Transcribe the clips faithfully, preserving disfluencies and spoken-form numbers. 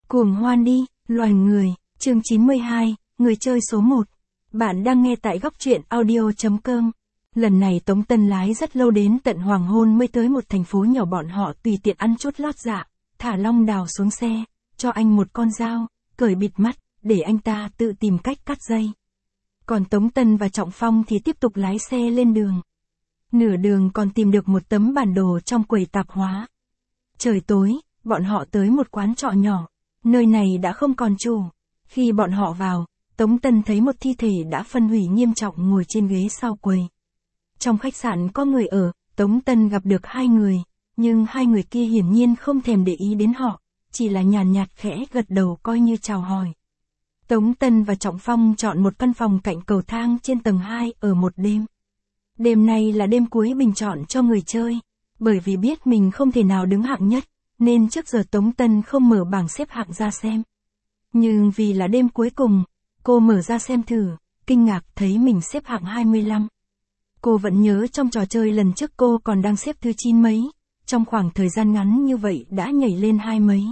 Cuồng hoan đi, loài người, chương chín mươi hai, người chơi số một. Bạn đang nghe tại góc truyện audio chấm com. Lần này Tống Tân lái rất lâu đến tận hoàng hôn mới tới một thành phố nhỏ, bọn họ tùy tiện ăn chút lót dạ, thả Long Đào xuống xe, cho anh một con dao, cởi bịt mắt, để anh ta tự tìm cách cắt dây. Còn Tống Tân và Trọng Phong thì tiếp tục lái xe lên đường. Nửa đường còn tìm được một tấm bản đồ trong quầy tạp hóa. Trời tối, bọn họ tới một quán trọ nhỏ. Nơi này đã không còn chủ. Khi bọn họ vào, Tống Tân thấy một thi thể đã phân hủy nghiêm trọng ngồi trên ghế sau quầy. Trong khách sạn có người ở, Tống Tân gặp được hai người, nhưng hai người kia hiển nhiên không thèm để ý đến họ, chỉ là nhàn nhạt khẽ gật đầu coi như chào hỏi. Tống Tân và Trọng Phong chọn một căn phòng cạnh cầu thang trên tầng hai ở một đêm. Đêm này là đêm cuối bình chọn cho người chơi, bởi vì biết mình không thể nào đứng hạng nhất, nên trước giờ Tống Tân không mở bảng xếp hạng ra xem. Nhưng vì là đêm cuối cùng, cô mở ra xem thử, kinh ngạc thấy mình xếp hạng hai mươi lăm. Cô vẫn nhớ trong trò chơi lần trước cô còn đang xếp thứ chín mấy, trong khoảng thời gian ngắn như vậy đã nhảy lên hai mấy.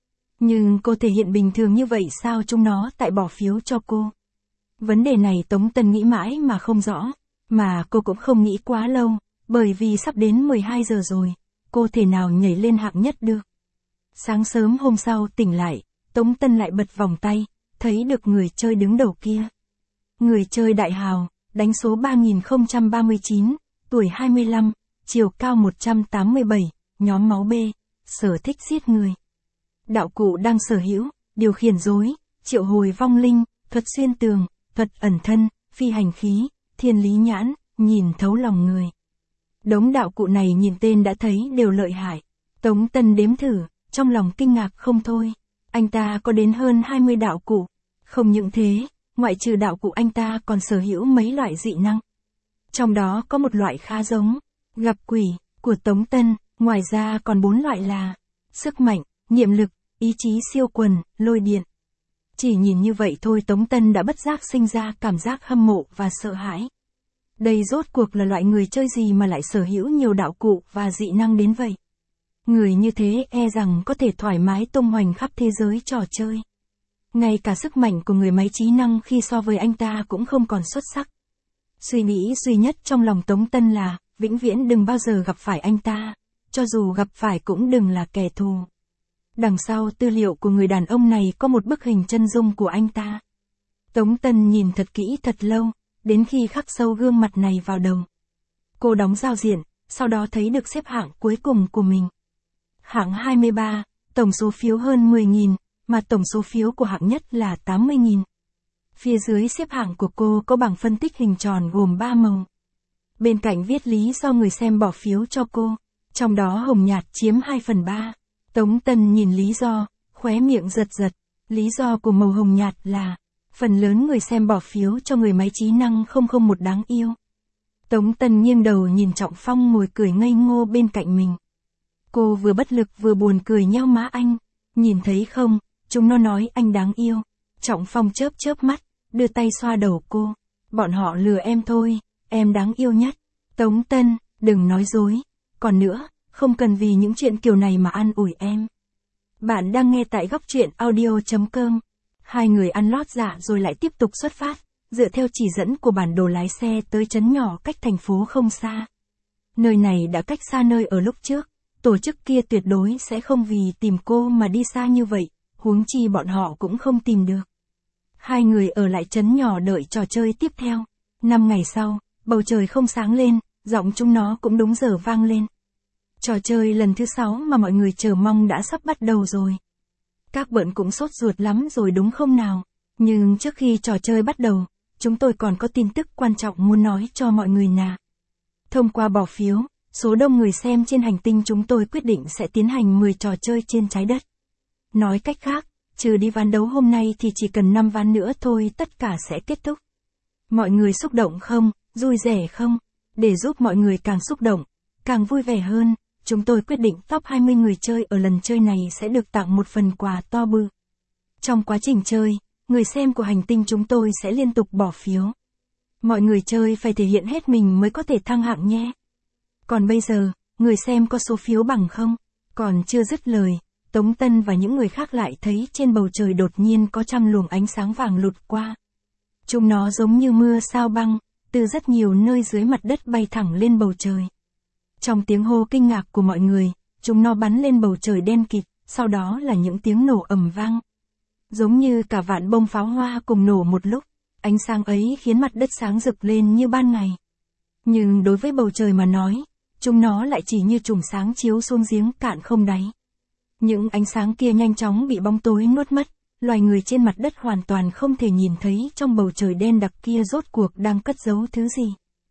Nhưng cô thể hiện bình thường như vậy sao chúng nó tại bỏ phiếu cho cô? Vấn đề này Tống Tân nghĩ mãi mà không rõ, mà cô cũng không nghĩ quá lâu, bởi vì sắp đến mười hai giờ rồi, cô thể nào nhảy lên hạng nhất được. Sáng sớm hôm sau tỉnh lại, Tống Tân lại bật vòng tay, thấy được người chơi đứng đầu kia. Người chơi đại hào, đánh số ba nghìn không trăm ba mươi chín, tuổi hai mươi lăm, chiều cao một trăm tám mươi bảy, nhóm máu B, sở thích giết người. Đạo cụ đang sở hữu, điều khiển rối, triệu hồi vong linh, thuật xuyên tường, thuật ẩn thân, phi hành khí, thiên lý nhãn, nhìn thấu lòng người. Đống đạo cụ này nhìn tên đã thấy đều lợi hại. Tống Tân đếm thử, trong lòng kinh ngạc không thôi. Anh ta có đến hơn hai mươi đạo cụ. Không những thế, ngoại trừ đạo cụ anh ta còn sở hữu mấy loại dị năng. Trong đó có một loại khá giống, gặp quỷ, của Tống Tân, ngoài ra còn bốn loại là sức mạnh, niệm lực, ý chí siêu quần, lôi điện. Chỉ nhìn như vậy thôi Tống Tân đã bất giác sinh ra cảm giác hâm mộ và sợ hãi. Đây rốt cuộc là loại người chơi gì mà lại sở hữu nhiều đạo cụ và dị năng đến vậy? Người như thế e rằng có thể thoải mái tung hoành khắp thế giới trò chơi. Ngay cả sức mạnh của người máy trí năng khi so với anh ta cũng không còn xuất sắc. Suy nghĩ duy nhất trong lòng Tống Tân là, vĩnh viễn đừng bao giờ gặp phải anh ta, cho dù gặp phải cũng đừng là kẻ thù. Đằng sau tư liệu của người đàn ông này có một bức hình chân dung của anh ta. Tống Tân nhìn thật kỹ thật lâu, đến khi khắc sâu gương mặt này vào đầu. Cô đóng giao diện, sau đó thấy được xếp hạng cuối cùng của mình. Hạng hai mươi ba, tổng số phiếu hơn mười nghìn, mà tổng số phiếu của hạng nhất là tám mươi nghìn. Phía dưới xếp hạng của cô có bảng phân tích hình tròn gồm ba màu. Bên cạnh viết lý do người xem bỏ phiếu cho cô, trong đó hồng nhạt chiếm hai phần ba. Tống Tân nhìn lý do, khóe miệng giật giật. Lý do của màu hồng nhạt là, phần lớn người xem bỏ phiếu cho người máy trí năng không không một đáng yêu. Tống Tân nghiêng đầu nhìn Trọng Phong ngồi cười ngây ngô bên cạnh mình. Cô vừa bất lực vừa buồn cười nheo má anh. Nhìn thấy không, chúng nó nói anh đáng yêu. Trọng Phong chớp chớp mắt, đưa tay xoa đầu cô. Bọn họ lừa em thôi, em đáng yêu nhất. Tống Tân, đừng nói dối. Còn nữa, không cần vì những chuyện kiểu này mà an ủi em. Bạn đang nghe tại góc truyện audio chấm com. Hai người ăn lót dạ rồi lại tiếp tục xuất phát, dựa theo chỉ dẫn của bản đồ lái xe tới trấn nhỏ cách thành phố không xa. Nơi này đã cách xa nơi ở lúc trước, tổ chức kia tuyệt đối sẽ không vì tìm cô mà đi xa như vậy, huống chi bọn họ cũng không tìm được. Hai người ở lại trấn nhỏ đợi trò chơi tiếp theo. Năm ngày sau, bầu trời không sáng lên, giọng chúng nó cũng đúng giờ vang lên. Trò chơi lần thứ sáu mà mọi người chờ mong đã sắp bắt đầu rồi. Các bạn cũng sốt ruột lắm rồi đúng không nào? Nhưng trước khi trò chơi bắt đầu, chúng tôi còn có tin tức quan trọng muốn nói cho mọi người nè. Thông qua bỏ phiếu, số đông người xem trên hành tinh chúng tôi quyết định sẽ tiến hành mười trò chơi trên trái đất. Nói cách khác, trừ đi ván đấu hôm nay thì chỉ cần năm ván nữa thôi tất cả sẽ kết thúc. Mọi người xúc động không, vui vẻ không? Để giúp mọi người càng xúc động, càng vui vẻ hơn, chúng tôi quyết định top hai mươi người chơi ở lần chơi này sẽ được tặng một phần quà to bự. Trong quá trình chơi, người xem của hành tinh chúng tôi sẽ liên tục bỏ phiếu. Mọi người chơi phải thể hiện hết mình mới có thể thăng hạng nhé. Còn bây giờ, người xem có số phiếu bằng không? Còn chưa dứt lời, Tống Tân và những người khác lại thấy trên bầu trời đột nhiên có trăm luồng ánh sáng vàng lụt qua. Chúng nó giống như mưa sao băng, từ rất nhiều nơi dưới mặt đất bay thẳng lên bầu trời. Trong tiếng hô kinh ngạc của mọi người, chúng nó bắn lên bầu trời đen kịt, sau đó là những tiếng nổ ầm vang. Giống như cả vạn bông pháo hoa cùng nổ một lúc, ánh sáng ấy khiến mặt đất sáng rực lên như ban ngày. Nhưng đối với bầu trời mà nói, chúng nó lại chỉ như chùm sáng chiếu xuống giếng cạn không đáy. Những ánh sáng kia nhanh chóng bị bóng tối nuốt mất, loài người trên mặt đất hoàn toàn không thể nhìn thấy trong bầu trời đen đặc kia rốt cuộc đang cất giấu thứ gì.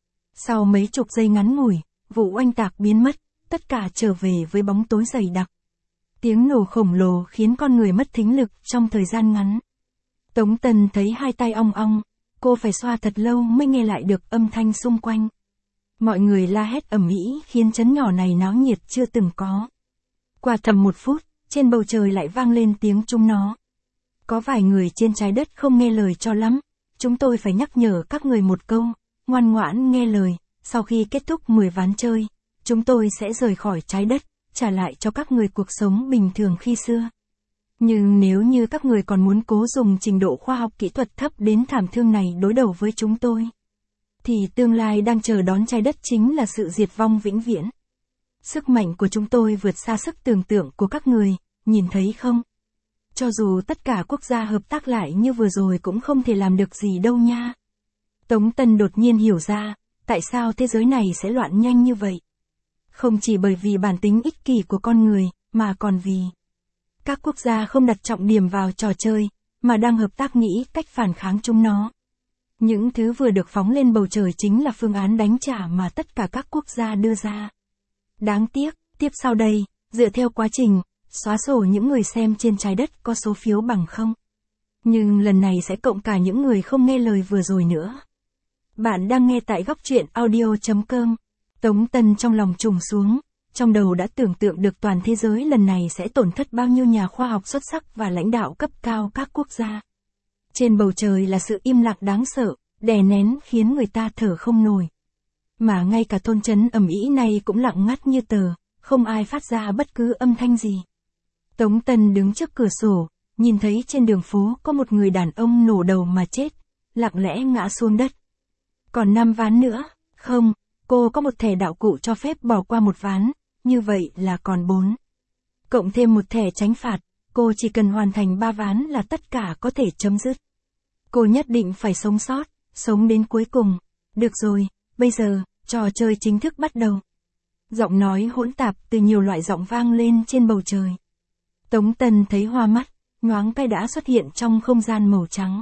Sau mấy chục giây ngắn ngủi, vụ oanh tạc biến mất, tất cả trở về với bóng tối dày đặc. Tiếng nổ khổng lồ khiến con người mất thính lực trong thời gian ngắn. Tống Tân thấy hai tay ong ong, cô phải xoa thật lâu mới nghe lại được âm thanh xung quanh. Mọi người la hét ầm ĩ khiến trấn nhỏ này náo nhiệt chưa từng có. Qua tầm một phút, trên bầu trời lại vang lên tiếng chúng nó. Có vài người trên trái đất không nghe lời cho lắm, chúng tôi phải nhắc nhở các người một câu, ngoan ngoãn nghe lời, sau khi kết thúc mười ván chơi, chúng tôi sẽ rời khỏi trái đất, trả lại cho các người cuộc sống bình thường khi xưa. Nhưng nếu như các người còn muốn cố dùng trình độ khoa học kỹ thuật thấp đến thảm thương này đối đầu với chúng tôi, thì tương lai đang chờ đón trái đất chính là sự diệt vong vĩnh viễn. Sức mạnh của chúng tôi vượt xa sức tưởng tượng của các người, nhìn thấy không? Cho dù tất cả quốc gia hợp tác lại như vừa rồi cũng không thể làm được gì đâu nha. Tống Tân đột nhiên hiểu ra, tại sao thế giới này sẽ loạn nhanh như vậy. Không chỉ bởi vì bản tính ích kỷ của con người, mà còn vì các quốc gia không đặt trọng điểm vào trò chơi, mà đang hợp tác nghĩ cách phản kháng chúng nó. Những thứ vừa được phóng lên bầu trời chính là phương án đánh trả mà tất cả các quốc gia đưa ra. Đáng tiếc, tiếp sau đây, dựa theo quá trình, xóa sổ những người xem trên trái đất có số phiếu bằng không. Nhưng lần này sẽ cộng cả những người không nghe lời vừa rồi nữa. Bạn đang nghe tại góc truyện audio chấm com. Tống Tân trong lòng trùng xuống, trong đầu đã tưởng tượng được toàn thế giới lần này sẽ tổn thất bao nhiêu nhà khoa học xuất sắc và lãnh đạo cấp cao các quốc gia. Trên bầu trời là sự im lặng đáng sợ, đè nén khiến người ta thở không nổi. Mà ngay cả thôn trấn ầm ĩ này cũng lặng ngắt như tờ, không ai phát ra bất cứ âm thanh gì. Tống Tân đứng trước cửa sổ, nhìn thấy trên đường phố có một người đàn ông nổ đầu mà chết, lặng lẽ ngã xuống đất. Còn năm ván nữa, không, cô có một thẻ đạo cụ cho phép bỏ qua một ván, như vậy là còn bốn. Cộng thêm một thẻ tránh phạt, cô chỉ cần hoàn thành ba ván là tất cả có thể chấm dứt. Cô nhất định phải sống sót, sống đến cuối cùng. Được rồi, bây giờ, trò chơi chính thức bắt đầu. Giọng nói hỗn tạp từ nhiều loại giọng vang lên trên bầu trời. Tống Tân thấy hoa mắt, nhoáng cái đã xuất hiện trong không gian màu trắng.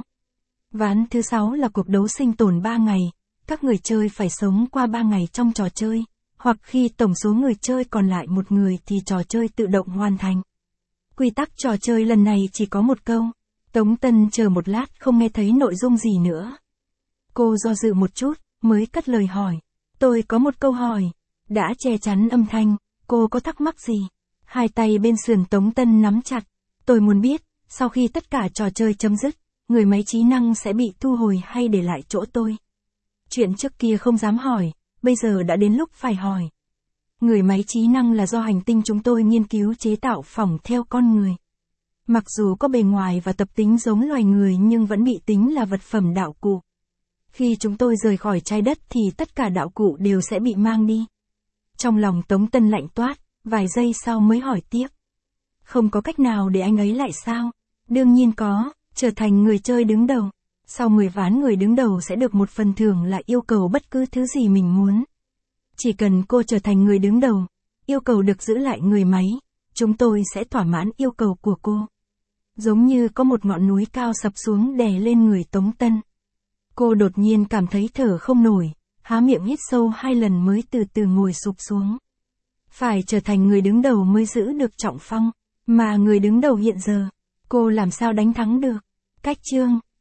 Ván thứ sáu là cuộc đấu sinh tồn ba ngày, các người chơi phải sống qua ba ngày trong trò chơi, hoặc khi tổng số người chơi còn lại một người thì trò chơi tự động hoàn thành. Quy tắc trò chơi lần này chỉ có một câu. Tống Tân chờ một lát không nghe thấy nội dung gì nữa. Cô do dự một chút, mới cất lời hỏi. Tôi có một câu hỏi. Đã che chắn âm thanh, cô có thắc mắc gì? Hai tay bên sườn Tống Tân nắm chặt. Tôi muốn biết, sau khi tất cả trò chơi chấm dứt, người máy trí năng sẽ bị thu hồi hay để lại chỗ tôi? Chuyện trước kia không dám hỏi, bây giờ đã đến lúc phải hỏi. Người máy trí năng là do hành tinh chúng tôi nghiên cứu chế tạo phỏng theo con người. Mặc dù có bề ngoài và tập tính giống loài người nhưng vẫn bị tính là vật phẩm đạo cụ. Khi chúng tôi rời khỏi trái đất thì tất cả đạo cụ đều sẽ bị mang đi. Trong lòng Tống Tân lạnh toát, vài giây sau mới hỏi tiếp. Không có cách nào để anh ấy lại sao? Đương nhiên có, trở thành người chơi đứng đầu. Sau mười ván người đứng đầu sẽ được một phần thưởng là yêu cầu bất cứ thứ gì mình muốn. Chỉ cần cô trở thành người đứng đầu, yêu cầu được giữ lại người máy, chúng tôi sẽ thỏa mãn yêu cầu của cô. Giống như có một ngọn núi cao sập xuống đè lên người Tống Tân. Cô đột nhiên cảm thấy thở không nổi, há miệng hít sâu hai lần mới từ từ ngồi sụp xuống. Phải trở thành người đứng đầu mới giữ được trọng phong, mà người đứng đầu hiện giờ, cô làm sao đánh thắng được? Cách chương,